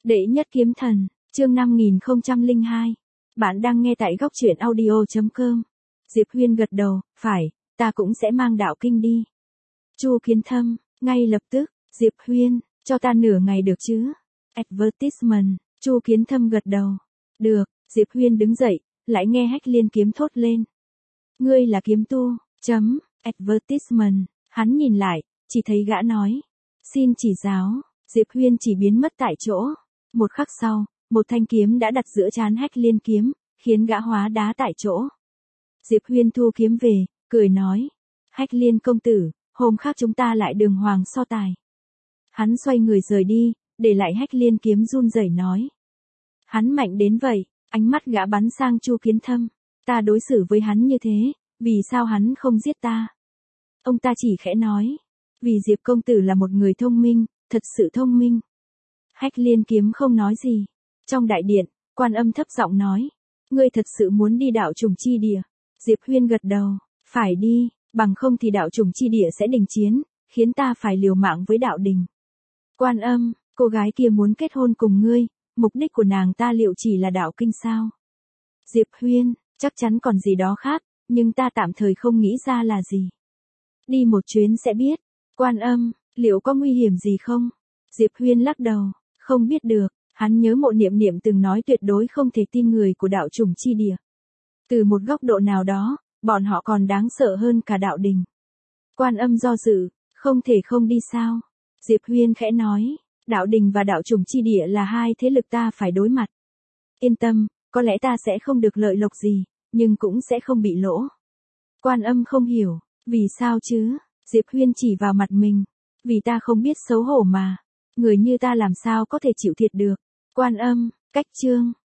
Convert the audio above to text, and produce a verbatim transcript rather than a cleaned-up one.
Đệ nhất kiếm thần, chương năm nghìn không trăm lẻ hai. Bạn đang nghe tại góc truyện audio chấm com. Diệp Huyên gật đầu, phải, ta cũng sẽ mang đạo kinh đi. Chu Kiến Thâm, ngay lập tức, Diệp Huyên, cho ta nửa ngày được chứ? Advertisement, Chu Kiến Thâm gật đầu. Được, Diệp Huyên đứng dậy, lại nghe Hách Liên kiếm thốt lên. Ngươi là kiếm tu, chấm, advertisement, hắn nhìn lại, chỉ thấy gã nói. Xin chỉ giáo, Diệp Huyên chỉ biến mất tại chỗ. Một khắc sau, một thanh kiếm đã đặt giữa trán Hách Liên kiếm, khiến gã hóa đá tại chỗ. Diệp Huyên thu kiếm về, cười nói. Hách Liên công tử, hôm khác chúng ta lại đường hoàng so tài. Hắn xoay người rời đi, để lại Hách Liên kiếm run rẩy nói. Hắn mạnh đến vậy, ánh mắt gã bắn sang Chu Kiến Thâm. Ta đối xử với hắn như thế, vì sao hắn không giết ta? Ông ta chỉ khẽ nói. Vì Diệp công tử là một người thông minh, thật sự thông minh. Hách Liên kiếm không nói gì. Trong đại điện, Quan Âm thấp giọng nói. Ngươi thật sự muốn đi đạo trùng chi địa. Diệp Huyên gật đầu. Phải đi, bằng không thì đạo trùng chi địa sẽ đình chiến, khiến ta phải liều mạng với đạo đình. Quan Âm, cô gái kia muốn kết hôn cùng ngươi, mục đích của nàng ta liệu chỉ là đạo kinh sao? Diệp Huyên, chắc chắn còn gì đó khác, nhưng ta tạm thời không nghĩ ra là gì. Đi một chuyến sẽ biết. Quan Âm, liệu có nguy hiểm gì không? Diệp Huyên lắc đầu, không biết được, hắn nhớ Mộ Niệm Niệm từng nói tuyệt đối không thể tin người của đạo trùng chi địa. Từ một góc độ nào đó, bọn họ còn đáng sợ hơn cả đạo đình. Quan Âm do dự, không thể không đi sao? Diệp Huyên khẽ nói, đạo đình và đạo trùng chi địa là hai thế lực ta phải đối mặt. Yên tâm, có lẽ ta sẽ không được lợi lộc gì, nhưng cũng sẽ không bị lỗ. Quan Âm không hiểu, vì sao chứ? Diệp Huyên chỉ vào mặt mình. Vì ta không biết xấu hổ mà. Người như ta làm sao có thể chịu thiệt được. Quan Âm, cách chương.